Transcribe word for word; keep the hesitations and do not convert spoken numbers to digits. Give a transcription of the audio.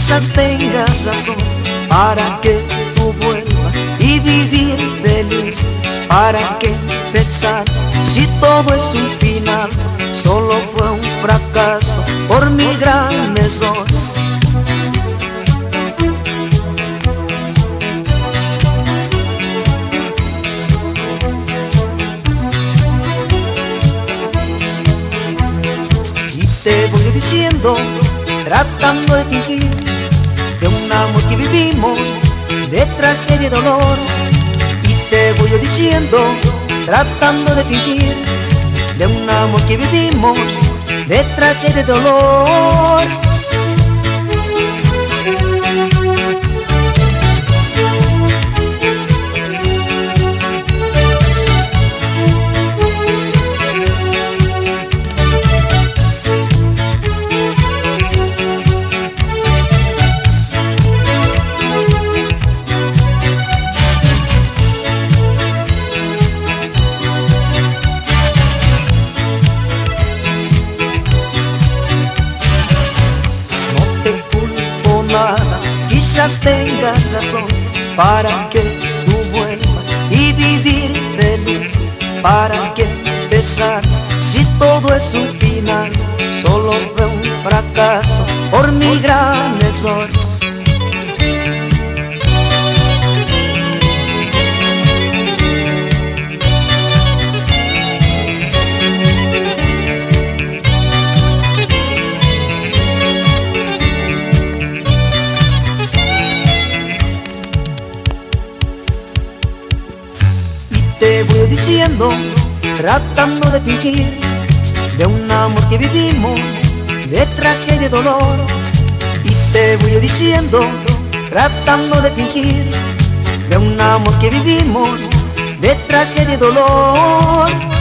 Quizás tengas razón para que tú vuelvas y vivir feliz. ¿Para qué empezar si todo es un final? Solo fue un fracaso por mi gran error. Y te voy diciendo, tratando de fingir, de un amor que vivimos, de tragedia y dolor. Y te voy diciendo, tratando de fingir, de un amor que vivimos, de tragedia y dolor. Quizás tengas razón para que tú vuelvas y vivir feliz. ¿Para qué empezar si todo es un final? Solo fue un fracaso por mi gran error. Te voy diciendo, tratando de fingir, de un amor que vivimos, de tragedia y dolor. Y te voy diciendo, tratando de fingir, de un amor que vivimos, de tragedia y dolor.